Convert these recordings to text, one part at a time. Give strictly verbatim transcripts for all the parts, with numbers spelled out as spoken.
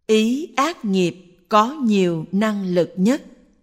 Ý ác nghiệp có nhiều năng lực nhất.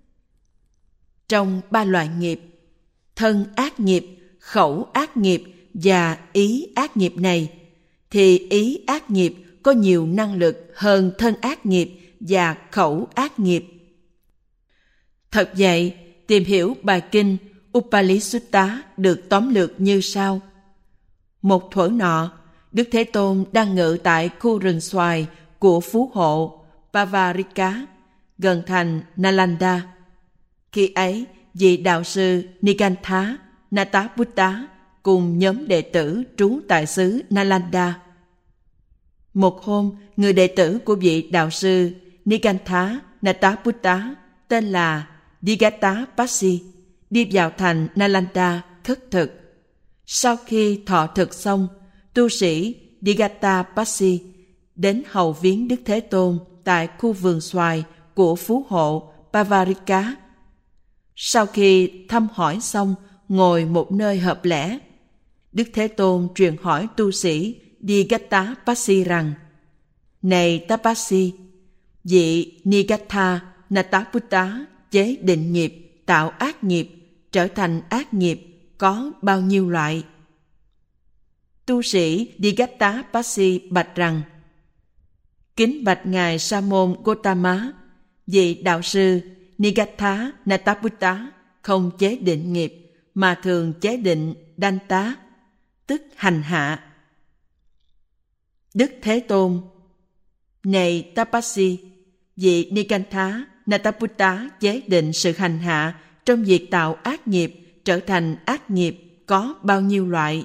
Trong ba loại nghiệp, thân ác nghiệp, khẩu ác nghiệp và ý ác nghiệp này, thì ý ác nghiệp có nhiều năng lực hơn thân ác nghiệp và khẩu ác nghiệp. Thật vậy, tìm hiểu bài kinh Upalisutta được tóm lược như sau. Một thuở nọ, Đức Thế Tôn đang ngự tại khu rừng xoài của phú hộ Pavarika, gần thành Nalanda. Khi ấy, vị đạo sư Nigantha Nataputta cùng nhóm đệ tử trú tại xứ Nalanda. Một hôm, người đệ tử của vị đạo sư Nigantha Nataputta tên là Digatapassi đi vào thành Nalanda khất thực. Sau khi thọ thực xong, tu sĩ Digatapassi đến hầu viếng Đức Thế Tôn tại khu vườn xoài của phú hộ Pavarika. Sau khi thăm hỏi xong, ngồi một nơi hợp lẽ, Đức Thế Tôn truyền hỏi tu sĩ Digatapassi rằng: Này Tapassi, vị Nigatha Nataputta chế định nghiệp, tạo ác nghiệp, trở thành ác nghiệp có bao nhiêu loại? Tu sĩ Digatapassi bạch rằng: Kính bạch ngài Sa môn Gotama, vị đạo sư Nigatha Nataputta không chế định nghiệp mà thường chế định danta, tức hành hạ. Đức Thế Tôn: Này Tapassi, vị Nigatha Nataputta chế định sự hành hạ trong việc tạo ác nghiệp trở thành ác nghiệp có bao nhiêu loại?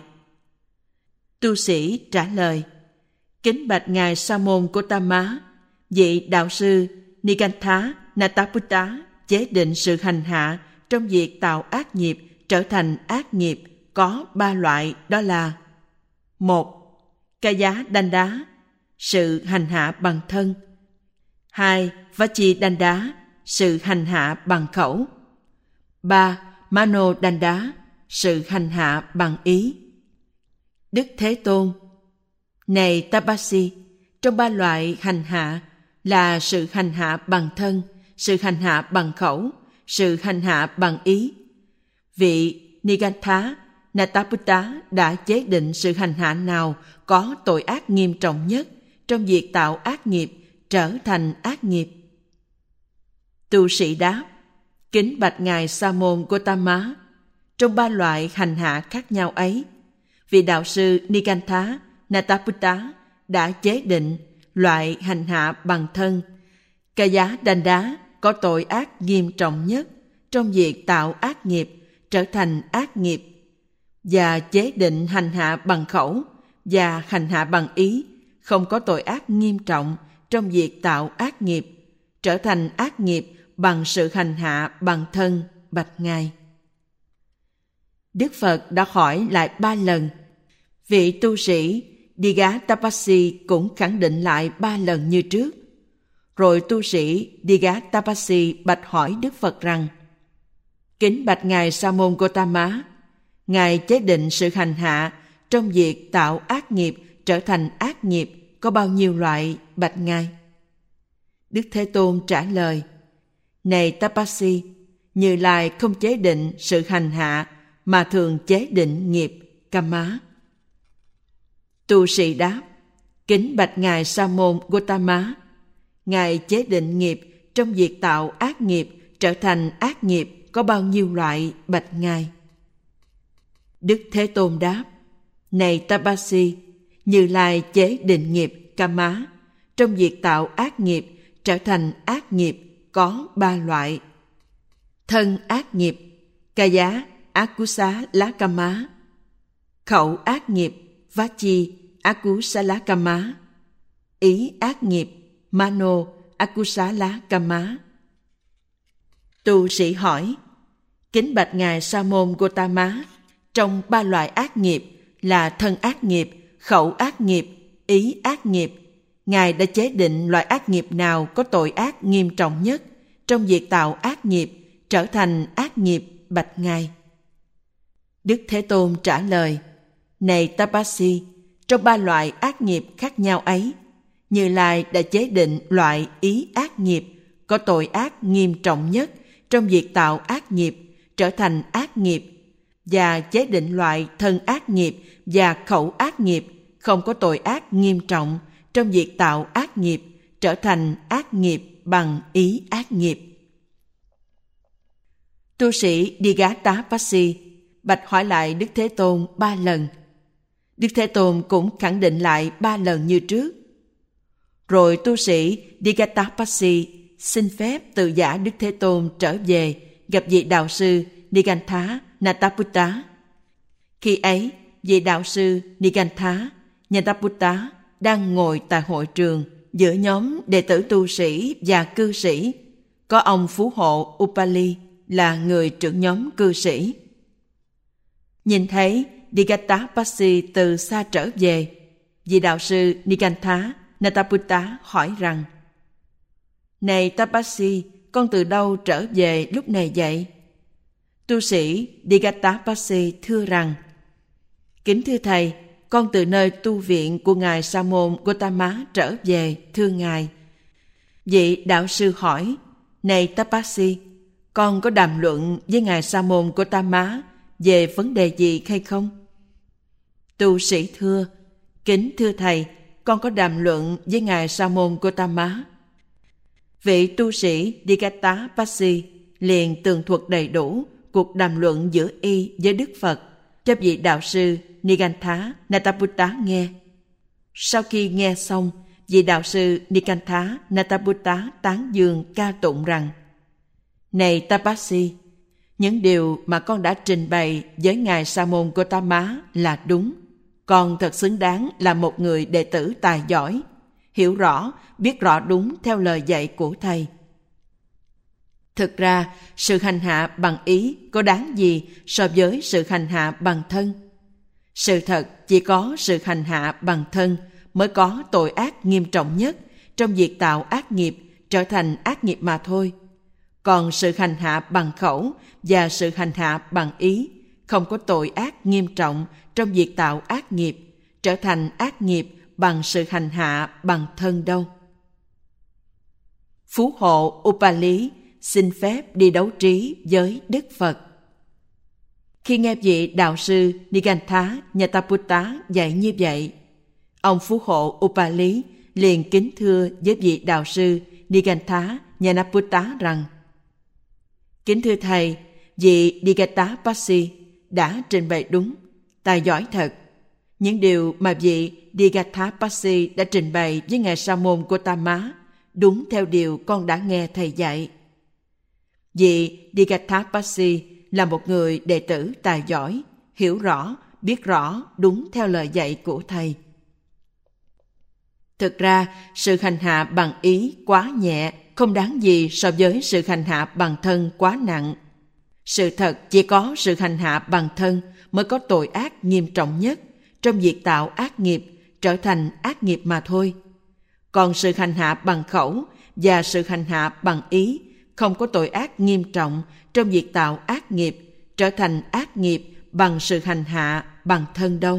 Tu sĩ trả lời: Kính bạch ngài Sa môn Gotama, vị đạo sư Nigatha Nataputta chế định sự hành hạ trong việc tạo ác nghiệp trở thành ác nghiệp có ba loại, đó là: một. Kaya danda, sự hành hạ bằng thân. Hai. Vachi danda, sự hành hạ bằng khẩu. Ba. Mano danda, sự hành hạ bằng ý. Đức Thế Tôn: Này Tapassi, trong ba loại hành hạ là sự hành hạ bằng thân, sự hành hạ bằng khẩu, sự hành hạ bằng ý, vị Nigatha Nataputta đã chế định sự hành hạ nào có tội ác nghiêm trọng nhất trong việc tạo ác nghiệp trở thành ác nghiệp? Tu sĩ đáp: Kính bạch ngài Sa môn Gotama, trong ba loại hành hạ khác nhau ấy, vị đạo sư Nigatha Nataputta đã chế định loại hành hạ bằng thân Kaya danda có tội ác nghiêm trọng nhất trong việc tạo ác nghiệp trở thành ác nghiệp, và chế định hành hạ bằng khẩu và hành hạ bằng ý không có tội ác nghiêm trọng trong việc tạo ác nghiệp trở thành ác nghiệp bằng sự hành hạ bằng thân. Bạch ngài. Đức Phật đã hỏi lại ba lần. Vị tu sĩ Digatapassi cũng khẳng định lại ba lần như trước. Rồi tu sĩ Digatapassi bạch hỏi Đức Phật rằng: Kính bạch ngài Sa môn Gotama, ngài chế định sự hành hạ trong việc tạo ác nghiệp trở thành ác nghiệp có bao nhiêu loại? Bạch ngài. Đức Thế Tôn trả lời: Này Tapassi, Như Lai không chế định sự hành hạ mà thường chế định nghiệp Kamma. Tu sĩ đáp: Kính bạch ngài Sa môn Gotama, ngài chế định nghiệp trong việc tạo ác nghiệp trở thành ác nghiệp có bao nhiêu loại? Bạch ngài. Đức Thế Tôn đáp: Này Tapassi, Như Lai chế định nghiệp Kamma trong việc tạo ác nghiệp trở thành ác nghiệp có ba loại: thân ác nghiệp Kaya Akusala Kamma, khẩu ác nghiệp Vachi Akusala Kamma, ý ác nghiệp Mano Akusala Kamma. Tu sĩ hỏi: Kính bạch ngài Sa môn Gotama, trong ba loại ác nghiệp là thân ác nghiệp, khẩu ác nghiệp, ý ác nghiệp, ngài đã chế định loại ác nghiệp nào có tội ác nghiêm trọng nhất trong việc tạo ác nghiệp trở thành ác nghiệp? Bạch ngài. Đức Thế Tôn trả lời: Này Tapassi, trong ba loại ác nghiệp khác nhau ấy, Như Lai đã chế định loại ý ác nghiệp có tội ác nghiêm trọng nhất trong việc tạo ác nghiệp trở thành ác nghiệp, và chế định loại thân ác nghiệp và khẩu ác nghiệp không có tội ác nghiêm trọng trong việc tạo ác nghiệp trở thành ác nghiệp bằng ý ác nghiệp. Tu sĩ Digātapassi bạch hỏi lại Đức Thế Tôn ba lần. Đức Thế Tôn cũng khẳng định lại ba lần như trước. Rồi tu sĩ Digātapassi xin phép tự giả Đức Thế Tôn trở về gặp vị đạo sư Nigantha Nataputta. Khi ấy, vị đạo sư Nigantha Nataputta đang ngồi tại hội trường giữa nhóm đệ tử tu sĩ và cư sĩ. Có ông phú hộ Upali là người trưởng nhóm cư sĩ. Nhìn thấy Digātapassi từ xa trở về, vị đạo sư Nigantha Nataputta hỏi rằng: Này Tapassi, con từ đâu trở về lúc này vậy? Tu sĩ Digātapassi thưa rằng: Kính thưa thầy, con từ nơi tu viện của ngài Sa môn Gotama trở về, thưa ngài. Vị đạo sư hỏi: Này Tapassi, con có đàm luận với ngài Sa môn Gotama về vấn đề gì hay không? Tu sĩ thưa: Kính thưa thầy, con có đàm luận với ngài Sa môn Gotama. Vị tu sĩ Digātapassi liền tường thuật đầy đủ cuộc đàm luận giữa y với Đức Phật cho vị đạo sư Nigantha Nataputta nghe. Sau khi nghe xong, vị đạo sư Nigantha Nataputta tán dương ca tụng rằng: Này Tapassi, những điều mà con đã trình bày với ngài Sa môn Gotama là đúng. Con thật xứng đáng là một người đệ tử tài giỏi, hiểu rõ, biết rõ đúng theo lời dạy của thầy. Thực ra, sự hành hạ bằng ý có đáng gì so với sự hành hạ bằng thân? Sự thật, chỉ có sự hành hạ bằng thân mới có tội ác nghiêm trọng nhất trong việc tạo ác nghiệp trở thành ác nghiệp mà thôi. Còn sự hành hạ bằng khẩu và sự hành hạ bằng ý không có tội ác nghiêm trọng trong việc tạo ác nghiệp trở thành ác nghiệp bằng sự hành hạ bằng thân đâu. Phú hộ Upali xin phép đi đấu trí với Đức Phật. Khi nghe vị đạo sư Nigantha Nataputta dạy như vậy, ông phú hộ Upali liền kính thưa với vị đạo sư Nigantha Nataputta rằng: Kính thưa thầy, vị Digātapassi đã trình bày đúng, tài giỏi thật. Những điều mà vị Digātapassi đã trình bày với ngài Sa môn Gotama đúng theo điều con đã nghe thầy dạy. Vị Digātapassi là một người đệ tử tài giỏi, hiểu rõ, biết rõ đúng theo lời dạy của thầy. Thực ra, sự hành hạ bằng ý quá nhẹ, không đáng gì so với sự hành hạ bằng thân quá nặng. Sự thật, chỉ có sự hành hạ bằng thân mới có tội ác nghiêm trọng nhất trong việc tạo ác nghiệp trở thành ác nghiệp mà thôi. Còn sự hành hạ bằng khẩu và sự hành hạ bằng ý không có tội ác nghiêm trọng trong việc tạo ác nghiệp trở thành ác nghiệp bằng sự hành hạ bằng thân đâu.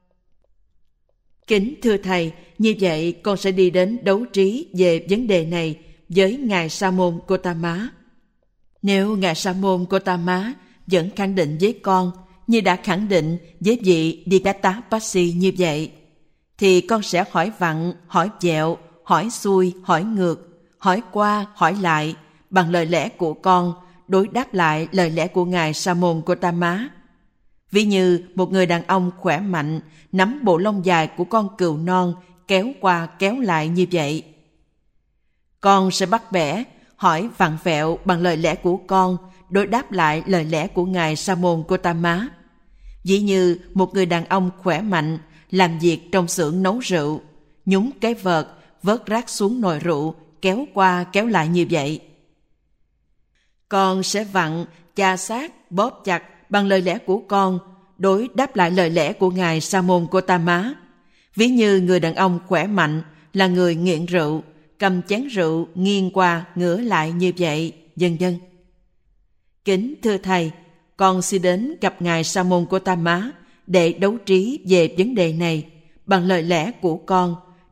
Kính thưa thầy, như vậy con sẽ đi đến đấu trí về vấn đề này với ngài Sa môn Gotama. Nếu ngài Sa môn Gotama vẫn khẳng định với con như đã khẳng định với vị Digātapassi như vậy, thì con sẽ hỏi vặn, hỏi vẹo, hỏi xuôi, hỏi ngược, hỏi qua, hỏi lại bằng lời lẽ của con, đối đáp lại lời lẽ của ngài Sa môn Gotama. Ví như một người đàn ông khỏe mạnh nắm bộ lông dài của con cừu non kéo qua kéo lại như vậy. Con sẽ bắt bẻ, hỏi vặn vẹo bằng lời lẽ của con, đối đáp lại lời lẽ của ngài Sa môn Gotama. Ví như một người đàn ông khỏe mạnh làm việc trong xưởng nấu rượu, nhúng cái vợt vớt rác xuống nồi rượu, kéo qua kéo lại như vậy. Con sẽ vặn, chà sát, bóp chặt bằng lời lẽ của con, đối đáp lại lời lẽ của ngài Sa môn Gotama. Ví như người đàn ông khỏe mạnh là người nghiện rượu, cầm chén rượu nghiêng qua ngửa lại như vậy, vân vân. Kính thưa thầy, con xin đến gặp ngài Sa môn Gotama để đấu trí về vấn đề này bằng lời lẽ của con,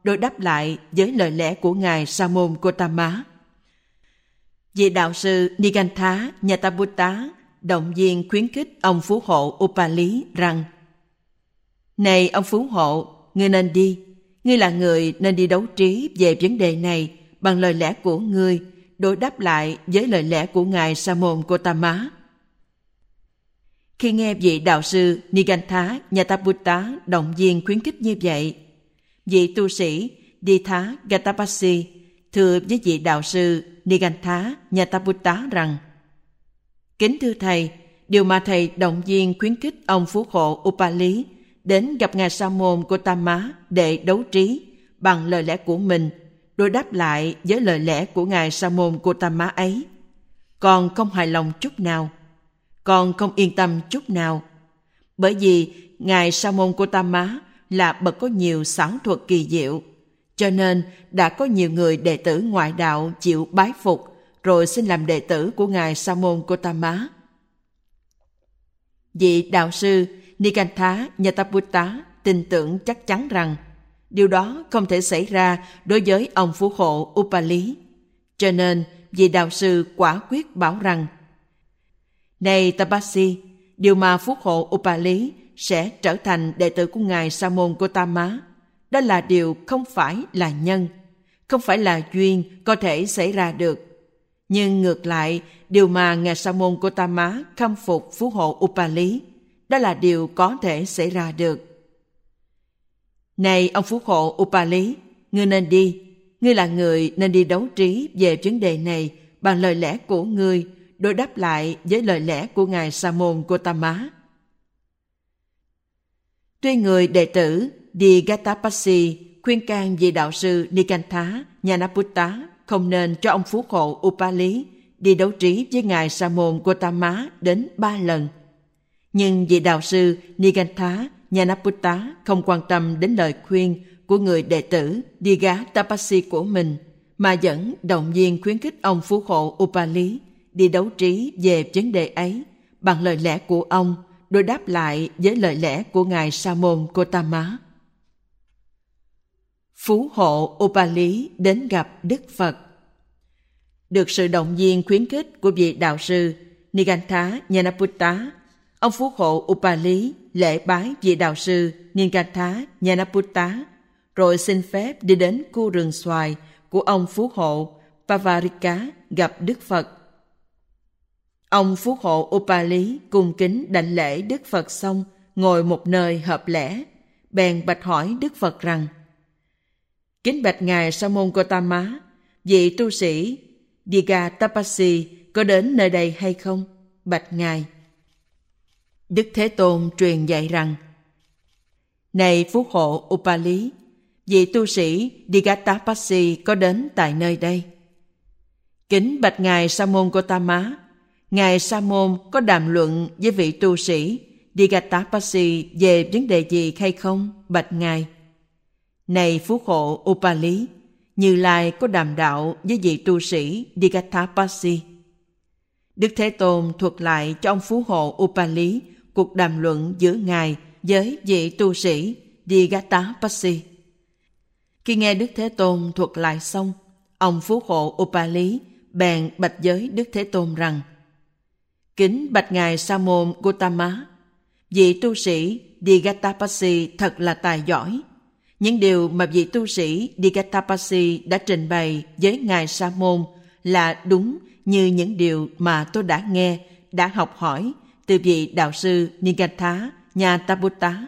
đối đáp lại với lời lẽ của Ngài Sa môn Gotama. Vị đạo sư Nigantha Nhataputta động viên khuyến khích ông phú hộ Upali rằng: Này ông phú hộ, ngươi nên đi. Ngươi là người nên đi đấu trí về vấn đề này bằng lời lẽ của ngươi, đối đáp lại với lời lẽ của Ngài Sa môn Gotama. Khi nghe vị đạo sư Nigantha Nhataputta động viên khuyến khích như vậy, vị tu sĩ Ditha Gatapassi thưa với vị đạo sư Nigantha Nhataputta rằng: Kính thưa thầy, điều mà thầy động viên khuyến khích ông phú hộ Upali đến gặp Ngài Sa môn Gotama để đấu trí bằng lời lẽ của mình, đối đáp lại với lời lẽ của Ngài Sa môn Gotama ấy, con không hài lòng chút nào, con không yên tâm chút nào, bởi vì Ngài Sa môn Gotama là bậc có nhiều xảo thuật kỳ diệu, cho nên đã có nhiều người đệ tử ngoại đạo chịu bái phục rồi xin làm đệ tử của Ngài Sa môn Gotama. Vị đạo sư Nigantha Nhataputta tin tưởng chắc chắn rằng điều đó không thể xảy ra đối với ông phú hộ Upali, cho nên vị đạo sư quả quyết bảo rằng: Này Tapasi, điều mà phú hộ Upali sẽ trở thành đệ tử của Ngài Sa môn Gotama, đó là điều không phải là nhân, không phải là duyên có thể xảy ra được. Nhưng ngược lại, điều mà Ngài Sa môn Gotama khâm phục phú hộ Upali, đó là điều có thể xảy ra được. Này ông phú hộ Upali, ngươi nên đi. Ngươi là người nên đi đấu trí về vấn đề này bằng lời lẽ của ngươi, đối đáp lại với lời lẽ của Ngài Sa môn Gotama. Tuy người đệ tử Digatapassi khuyên can vị đạo sư Nigantha Nhataputta không nên cho ông phú hộ Upali đi đấu trí với Ngài Sa môn Gotama đến ba lần, nhưng vị đạo sư Nigantha Nhataputta không quan tâm đến lời khuyên của người đệ tử Digatapassi của mình, mà vẫn động viên khuyến khích ông phú hộ Upali đi đấu trí về vấn đề ấy bằng lời lẽ của ông, đối đáp lại với lời lẽ của Ngài Sa môn Gotama. Phú hộ Upali đến gặp Đức Phật. Được sự động viên khuyến khích của vị đạo sư Nigantha Nhataputta, ông phú hộ Upali lễ bái vị đạo sư Nigantha Nhataputta, rồi xin phép đi đến khu rừng xoài của ông phú hộ Pavarika gặp Đức Phật. Ông phú hộ Upali cung kính đảnh lễ Đức Phật xong, ngồi một nơi hợp lẽ, bèn bạch hỏi Đức Phật rằng: Kính bạch Ngài Sa môn Gotama, vị tu sĩ Digatapassi có đến nơi đây hay không? Bạch Ngài. Đức Thế Tôn truyền dạy rằng: Này phú hộ Upali, vị tu sĩ Digatapassi có đến tại nơi đây. Kính bạch Ngài Sa môn Gotama, Ngài Sa môn có đàm luận với vị tu sĩ Digatapassi về vấn đề gì hay không? Bạch Ngài. Này phú hộ Upali, Như Lai có đàm đạo với vị tu sĩ Digatapassi. Đức Thế Tôn thuật lại cho ông phú hộ Upali cuộc đàm luận giữa Ngài với vị tu sĩ Digatapassi. Khi nghe Đức Thế Tôn thuật lại xong, ông phú hộ Upali bèn bạch với Đức Thế Tôn rằng: Kính bạch Ngài Sa môn Gotama, vị tu sĩ Digatapassi thật là tài giỏi. Những điều mà vị tu sĩ Digatapassi đã trình bày với Ngài Sa môn là đúng như những điều mà tôi đã nghe, đã học hỏi từ vị đạo sư Nigantha Nhataputta.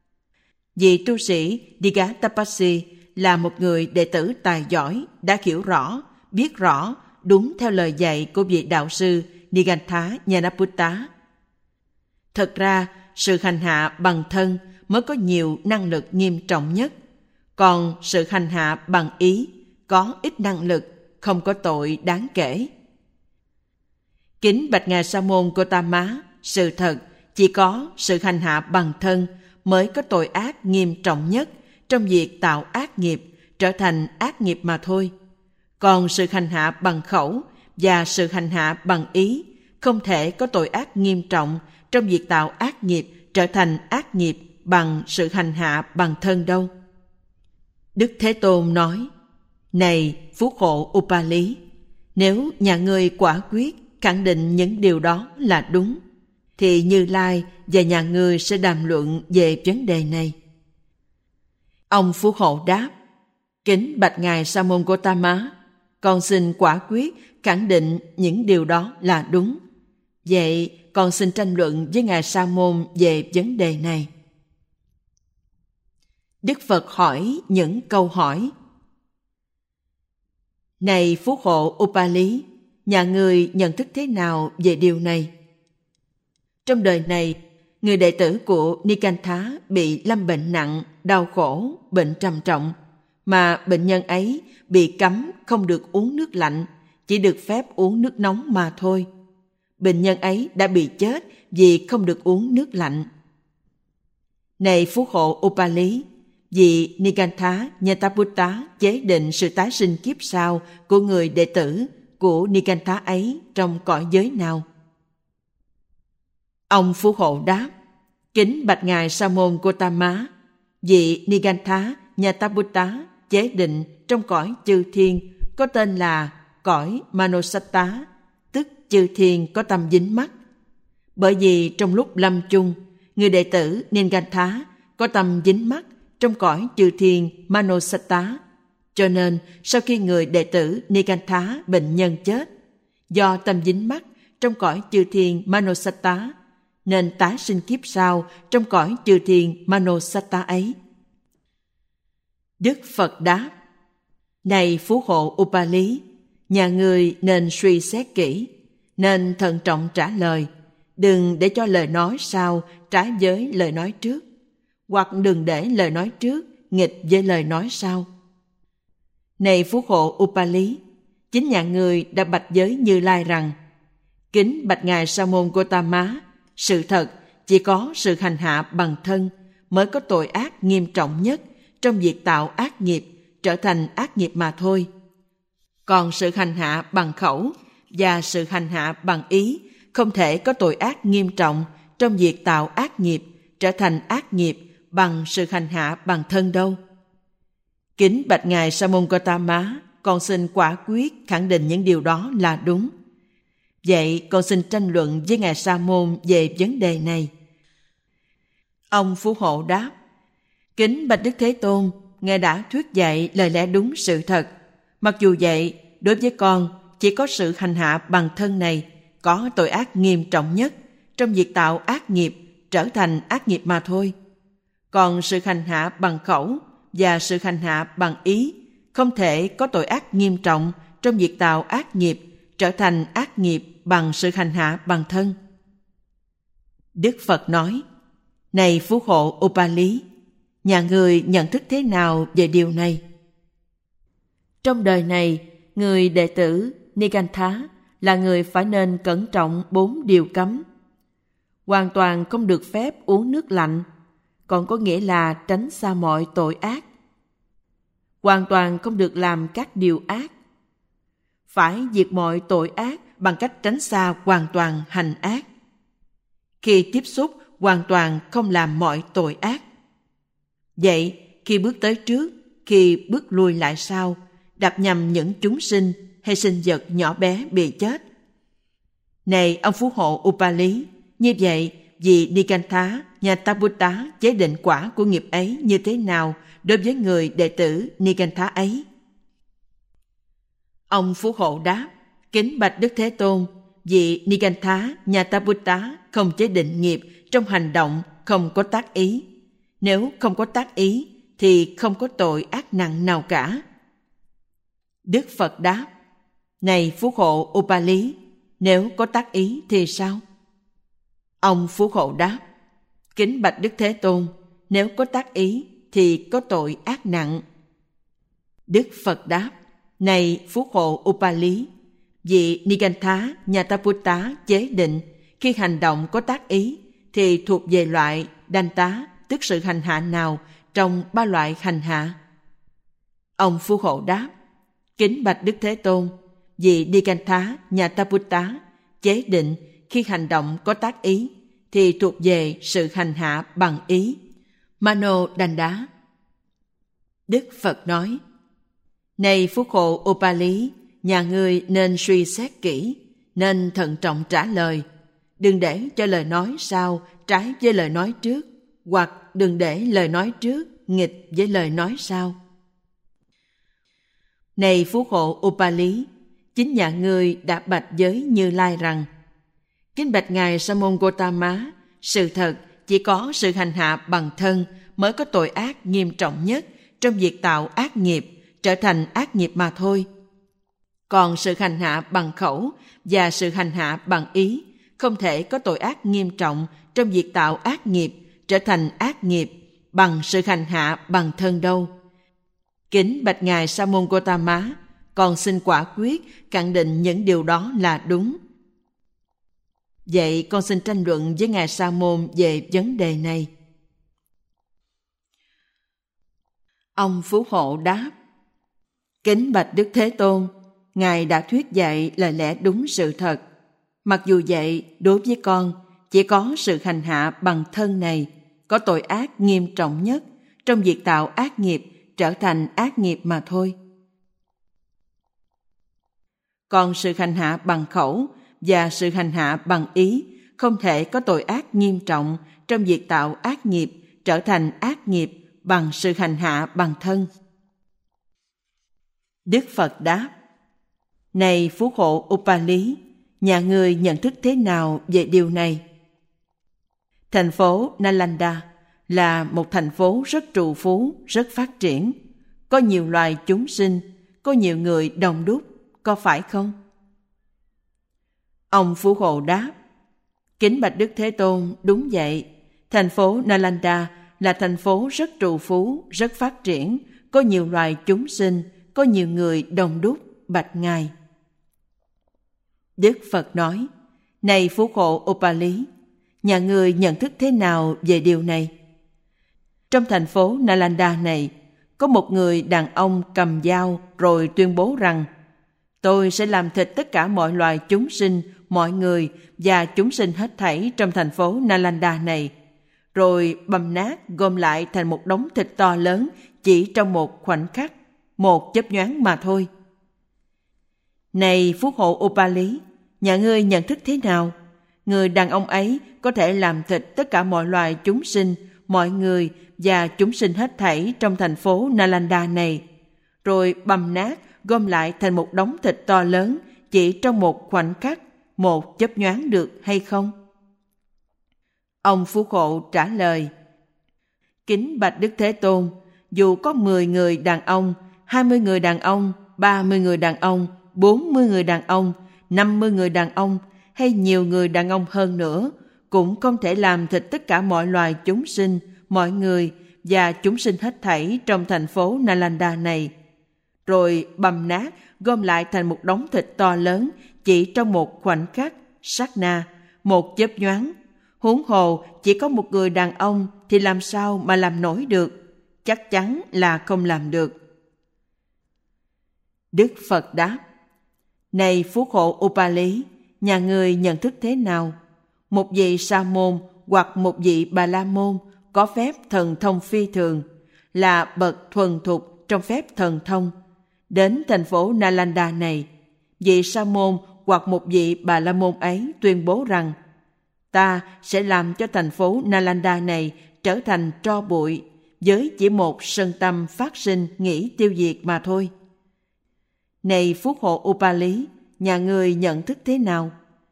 Vị tu sĩ Digatapassi là một người đệ tử tài giỏi, đã hiểu rõ, biết rõ đúng theo lời dạy của vị đạo sư Nigantha Nhataputta. Thật ra, sự hành hạ bằng thân mới có nhiều năng lực nghiêm trọng nhất, còn sự hành hạ bằng ý có ít năng lực, không có tội đáng kể. Kính bạch Ngài Sa môn Gotama, sự thật chỉ có sự hành hạ bằng thân mới có tội ác nghiêm trọng nhất trong việc tạo ác nghiệp trở thành ác nghiệp mà thôi. Còn sự hành hạ bằng khẩu và sự hành hạ bằng ý không thể có tội ác nghiêm trọng trong việc tạo ác nghiệp trở thành ác nghiệp bằng sự hành hạ bằng thân đâu. Đức Thế Tôn nói: Này Phú Hộ Upali, nếu nhà ngươi quả quyết khẳng định những điều đó là đúng, thì Như Lai và nhà ngươi sẽ đàm luận về vấn đề này. Ông Phú Hộ đáp: Kính bạch ngài Sa môn Gotama, con xin quả quyết khẳng định những điều đó là đúng. Vậy con xin tranh luận với ngài Sa môn về vấn đề này. Đức Phật hỏi những câu hỏi. Này Phú Hộ Upali, nhà ngươi nhận thức thế nào về điều này? Trong đời này, người đệ tử của Nikantha bị lâm bệnh nặng, đau khổ, bệnh trầm trọng, mà bệnh nhân ấy bị cấm không được uống nước lạnh, chỉ được phép uống nước nóng mà thôi. Bệnh nhân ấy đã bị chết vì không được uống nước lạnh. Này Phú Hộ Upali, vì Nikantha Nyataputta chế định sự tái sinh kiếp sau của người đệ tử của Nikantha ấy trong cõi giới nào? Ông Phú Hộ đáp: Kính bạch ngài Sa môn Gotama, vị Nikantha Nyataputta chế định trong cõi chư thiên có tên là cõi Manosatta, tức chư thiên có tâm dính mắc. Bởi vì trong lúc lâm chung, người đệ tử Nikantha có tâm dính mắc trong cõi chư thiên Manosatta, cho nên sau khi người đệ tử Nikantha bệnh nhân chết, do tâm dính mắc trong cõi chư thiên Manosatta, nên tái sinh kiếp sau trong cõi chư thiên Manosatta ấy. Đức Phật đáp: Này Phú Hộ Upali, nhà ngươi nên suy xét kỹ, nên thận trọng trả lời, đừng để cho lời nói sau trái với lời nói trước, hoặc đừng để lời nói trước nghịch với lời nói sau. Này Phú Hộ Upali, chính nhà ngươi đã bạch với Như Lai rằng: Kính bạch ngài Sa môn Gotama, sự thật chỉ có sự hành hạ bằng thân mới có tội ác nghiêm trọng nhất trong việc tạo ác nghiệp trở thành ác nghiệp mà thôi. Còn sự hành hạ bằng khẩu và sự hành hạ bằng ý không thể có tội ác nghiêm trọng trong việc tạo ác nghiệp trở thành ác nghiệp bằng sự hành hạ bằng thân đâu. Kính bạch ngài Sa môn Gotama, con xin quả quyết khẳng định những điều đó là đúng. Vậy con xin tranh luận với ngài Sa môn về vấn đề này. Ông Phú Hộ đáp: Kính bạch Đức Thế Tôn, ngài đã thuyết dạy lời lẽ đúng sự thật. Mặc dù vậy, đối với con, chỉ có sự hành hạ bằng thân này có tội ác nghiêm trọng nhất trong việc tạo ác nghiệp trở thành ác nghiệp mà thôi. Còn sự hành hạ bằng khẩu và sự hành hạ bằng ý không thể có tội ác nghiêm trọng trong việc tạo ác nghiệp trở thành ác nghiệp bằng sự hành hạ bằng thân. Đức Phật nói: Này Phú Hộ Upali, nhà ngươi nhận thức thế nào về điều này? Trong đời này, người đệ tử Nikantha là người phải nên cẩn trọng bốn điều cấm. Hoàn toàn không được phép uống nước lạnh, còn có nghĩa là tránh xa mọi tội ác. Hoàn toàn không được làm các điều ác. Phải diệt mọi tội ác bằng cách tránh xa hoàn toàn hành ác. Khi tiếp xúc, hoàn toàn không làm mọi tội ác. Vậy, khi bước tới trước, khi bước lùi lại sau, đạp nhầm những chúng sinh hay sinh vật nhỏ bé bị chết. Này ông Phú Hộ Upali, như vậy, vì Nikantha Nyataputta chế định quả của nghiệp ấy như thế nào đối với người đệ tử Nikantha ấy? Ông Phú Hộ đáp: Kính bạch Đức Thế Tôn, vì Nikantha Nyataputta không chế định nghiệp trong hành động không có tác ý. Nếu không có tác ý thì không có tội ác nặng nào cả. Đức Phật đáp: Này Phú Hộ Upali, nếu có tác ý thì sao? Ông Phú Hộ đáp: Kính bạch Đức Thế Tôn, nếu có tác ý thì có tội ác nặng. Đức Phật đáp: Này Phú Hộ Upali, vì Nikantha Nyataputta chế định khi hành động có tác ý thì thuộc về loại đanh tá, tức sự hành hạ nào trong ba loại hành hạ? Ông Phú Hộ đáp: Kính bạch Đức Thế Tôn, vì Nikantha Nyataputta chế định khi hành động có tác ý thì thuộc về sự hành hạ bằng ý, mano đanh đá. Đức Phật nói: Này phú hộ Upali, nhà ngươi nên suy xét kỹ, nên thận trọng trả lời. Đừng để cho lời nói sau trái với lời nói trước, hoặc đừng để lời nói trước nghịch với lời nói sau. Này phú hộ Upali, chính nhà ngươi đã bạch với Như Lai rằng: Kính bạch ngài Sa môn Gotama, sự thật chỉ có sự hành hạ bằng thân mới có tội ác nghiêm trọng nhất trong việc tạo ác nghiệp, trở thành ác nghiệp mà thôi. Còn sự hành hạ bằng khẩu và sự hành hạ bằng ý không thể có tội ác nghiêm trọng trong việc tạo ác nghiệp, trở thành ác nghiệp bằng sự hành hạ bằng thân đâu. Kính bạch ngài Sa môn Gotama, con xin quả quyết khẳng định những điều đó là đúng. Vậy con xin tranh luận với ngài Sa môn về vấn đề này. Ông phú hộ đáp: Kính bạch Đức Thế Tôn, ngài đã thuyết dạy lời lẽ đúng sự thật. Mặc dù vậy, đối với con, chỉ có sự hành hạ bằng thân này có tội ác nghiêm trọng nhất trong việc tạo ác nghiệp, trở thành ác nghiệp mà thôi. Còn sự hành hạ bằng khẩu và sự hành hạ bằng ý không thể có tội ác nghiêm trọng trong việc tạo ác nghiệp, trở thành ác nghiệp bằng sự hành hạ bằng thân. Đức Phật đáp: Này phú hộ Upali, nhà ngươi nhận thức thế nào về điều này? Thành phố Nalanda là một thành phố rất trù phú, rất phát triển, có nhiều loài chúng sinh, có nhiều người đông đúc, có phải không? Ông phú hộ đáp: Kính bạch Đức Thế Tôn, đúng vậy. Thành phố Nalanda là thành phố rất trù phú, rất phát triển, có nhiều loài chúng sinh, có nhiều người đông đúc, bạch ngài. Đức Phật nói: Này phú hộ Upali, nhà ngươi nhận thức thế nào về điều này? Trong thành phố Nalanda này, có một người đàn ông cầm dao rồi tuyên bố rằng: Tôi sẽ làm thịt tất cả mọi loài chúng sinh, mọi người và chúng sinh hết thảy trong thành phố Nalanda này, rồi băm nát gom lại thành một đống thịt to lớn chỉ trong một khoảnh khắc, một chớp nhoáng mà thôi. Này phú hộ Upali, nhà ngươi nhận thức thế nào? Người đàn ông ấy có thể làm thịt tất cả mọi loài chúng sinh, mọi người và chúng sinh hết thảy trong thành phố Nalanda này, rồi băm nát gom lại thành một đống thịt to lớn chỉ trong một khoảnh khắc, một chớp nhoáng được hay không? Ông phú hộ trả lời: Kính bạch Đức Thế Tôn, dù có mười người đàn ông, hai mươi người đàn ông, ba mươi người đàn ông, bốn mươi người đàn ông, năm mươi người đàn ông hay nhiều người đàn ông hơn nữa, cũng không thể làm thịt tất cả mọi loài chúng sinh, mọi người và chúng sinh hết thảy trong thành phố Nalanda này, rồi băm nát gom lại thành một đống thịt to lớn chỉ trong một khoảnh khắc, sát na, một chớp nhoáng. Huống hồ chỉ có một người đàn ông thì làm sao mà làm nổi được? Chắc chắn là không làm được. Đức Phật đáp: Này phú hộ Upali, nhà ngươi nhận thức thế nào? Một vị sa môn hoặc một vị bà la môn có phép thần thông phi thường, là bậc thuần thục trong phép thần thông, đến thành phố Nalanda này, vị sa môn hoặc một vị bà la môn ấy tuyên bố rằng: Ta sẽ làm cho thành phố Nalanda này trở thành tro bụi, với chỉ một sân tâm phát sinh nghĩ tiêu diệt mà thôi. Này phú hộ Upali, nhà ngươi nhận thức thế nào?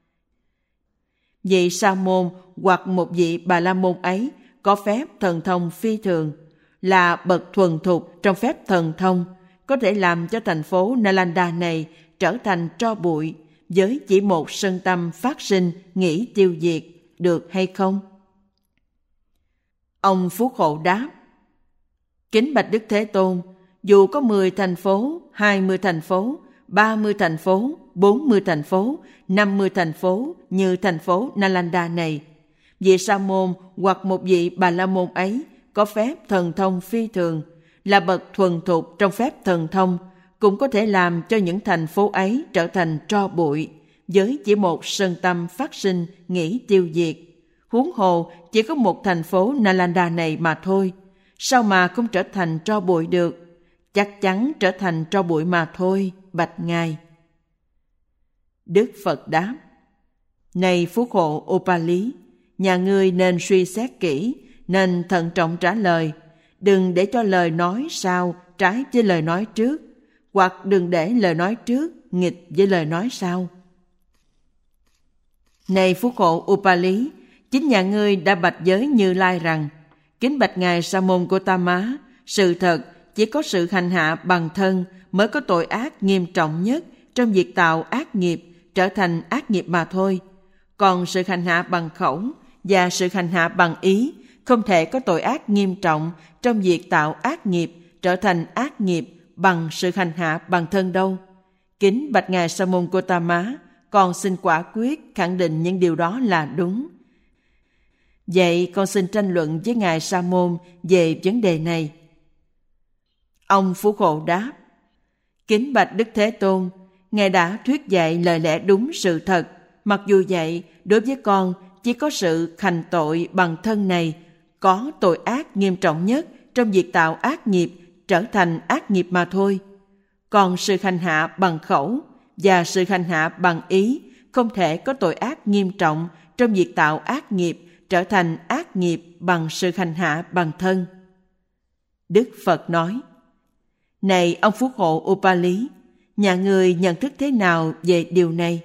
Vị sa môn hoặc một vị bà la môn ấy có phép thần thông phi thường, là bậc thuần thục trong phép thần thông, có thể làm cho thành phố Nalanda này trở thành tro bụi, với chỉ một sân tâm phát sinh nghĩ tiêu diệt, được hay không? Ông phú hộ đáp: Kính bạch Đức Thế Tôn, dù có mười thành phố, hai mươi thành phố, ba mươi thành phố, bốn mươi thành phố, năm mươi thành phố như thành phố Nalanda này, vị sa môn hoặc một vị bà la môn ấy có phép thần thông phi thường, là bậc thuần thục trong phép thần thông, cũng có thể làm cho những thành phố ấy trở thành tro bụi, với chỉ một sân tâm phát sinh nghĩ tiêu diệt. Huống hồ chỉ có một thành phố Nalanda này mà thôi, sao mà không trở thành tro bụi được? chắc chắn trở thành tro bụi mà thôi, bạch Ngài. Đức Phật đáp: Này phúc hộ Upali, nhà ngươi nên suy xét kỹ, nên thận trọng trả lời. Đừng để cho lời nói sau trái với lời nói trước, hoặc đừng để lời nói trước nghịch với lời nói sau. Này phúc hộ Upali, chính nhà ngươi đã bạch với Như Lai rằng: Kính bạch Ngài Sa môn Gotama, sự thật chỉ có sự hành hạ bằng thân mới có tội ác nghiêm trọng nhất trong việc tạo ác nghiệp trở thành ác nghiệp mà thôi. Còn sự hành hạ bằng khẩu và sự hành hạ bằng ý không thể có tội ác nghiêm trọng trong việc tạo ác nghiệp trở thành ác nghiệp bằng sự hành hạ bằng thân đâu. Kính bạch Ngài Sa môn Gotama, con xin quả quyết khẳng định những điều đó là đúng. Vậy con xin tranh luận với Ngài Sa môn về vấn đề này. Ông Phú Hộ đáp: Kính bạch Đức Thế Tôn, Ngài đã thuyết dạy lời lẽ đúng sự thật. Mặc dù vậy, đối với con chỉ có sự hành tội bằng thân này có tội ác nghiêm trọng nhất trong việc tạo ác nghiệp trở thành ác nghiệp mà thôi. Còn sự hành hạ bằng khẩu và sự hành hạ bằng ý không thể có tội ác nghiêm trọng trong việc tạo ác nghiệp trở thành ác nghiệp bằng sự hành hạ bằng thân. Đức Phật nói: Này ông phúc hộ Upali, nhà ngươi nhận thức thế nào về điều này?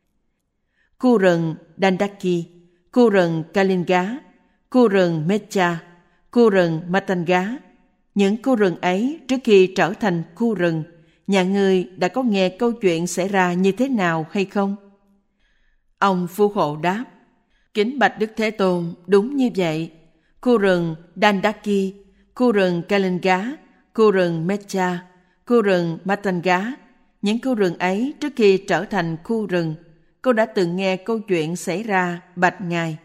Khu rừng Dandaki, khu rừng Kalinga, khu rừng Mecha, khu rừng Matanga, những khu rừng ấy trước khi trở thành khu rừng, nhà ngươi đã có nghe câu chuyện xảy ra như thế nào hay không? Ông Phú Hộ đáp: Kính bạch Đức Thế Tôn, đúng như vậy. Khu rừng Dandaki, khu rừng Kalinga, khu rừng Mecha, khu rừng Matanga, những khu rừng ấy trước khi trở thành khu rừng, cô đã từng nghe câu chuyện xảy ra, bạch Ngài.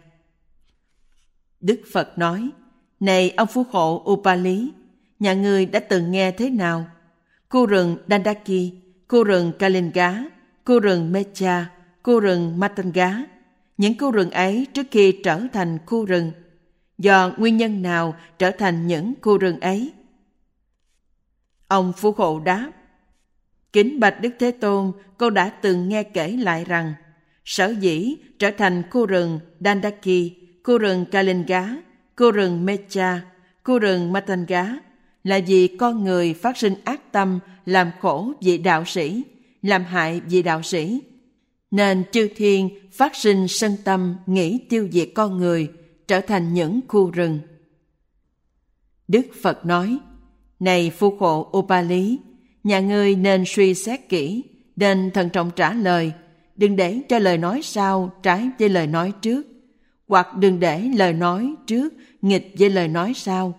Đức Phật nói: Này ông phú hộ Upali, nhà ngươi đã từng nghe thế nào? Khu rừng Dandaki, khu rừng Kalinga, khu rừng Mecha, khu rừng Matanga, những khu rừng ấy trước khi trở thành khu rừng, do nguyên nhân nào trở thành những khu rừng ấy? Ông phú hộ đáp: Kính bạch Đức Thế Tôn, cô đã từng nghe kể lại rằng sở dĩ trở thành khu rừng Dandaki, khu rừng Kalinga, khu rừng Mecha, khu rừng Matanga là vì con người phát sinh ác tâm làm khổ vị đạo sĩ, làm hại vị đạo sĩ, nên chư thiên phát sinh sân tâm nghĩ tiêu diệt con người, trở thành những khu rừng. Đức Phật nói: Này phu hộ Upali, nhà ngươi nên suy xét kỹ, nên thận trọng trả lời. Đừng để cho lời nói sau trái với lời nói trước, hoặc đừng để lời nói trước nghịch với lời nói sau.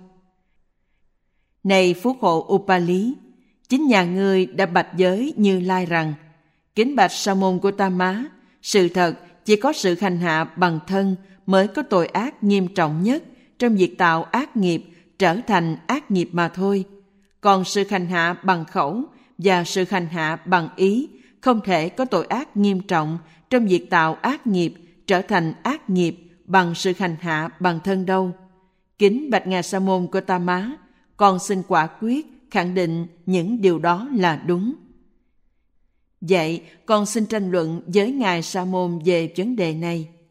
Này phú hộ Upali, chính nhà ngươi đã bạch với Như Lai rằng: Kính bạch Sa môn Gotama, sự thật chỉ có sự hành hạ bằng thân mới có tội ác nghiêm trọng nhất trong việc tạo ác nghiệp trở thành ác nghiệp mà thôi. Còn sự hành hạ bằng khẩu và sự hành hạ bằng ý không thể có tội ác nghiêm trọng trong việc tạo ác nghiệp trở thành ác nghiệp bằng sự hành hạ bằng thân đâu. Kính bạch Ngài Sa môn Gotama, con xin quả quyết khẳng định những điều đó là đúng. Vậy con xin tranh luận với Ngài Sa môn về vấn đề này.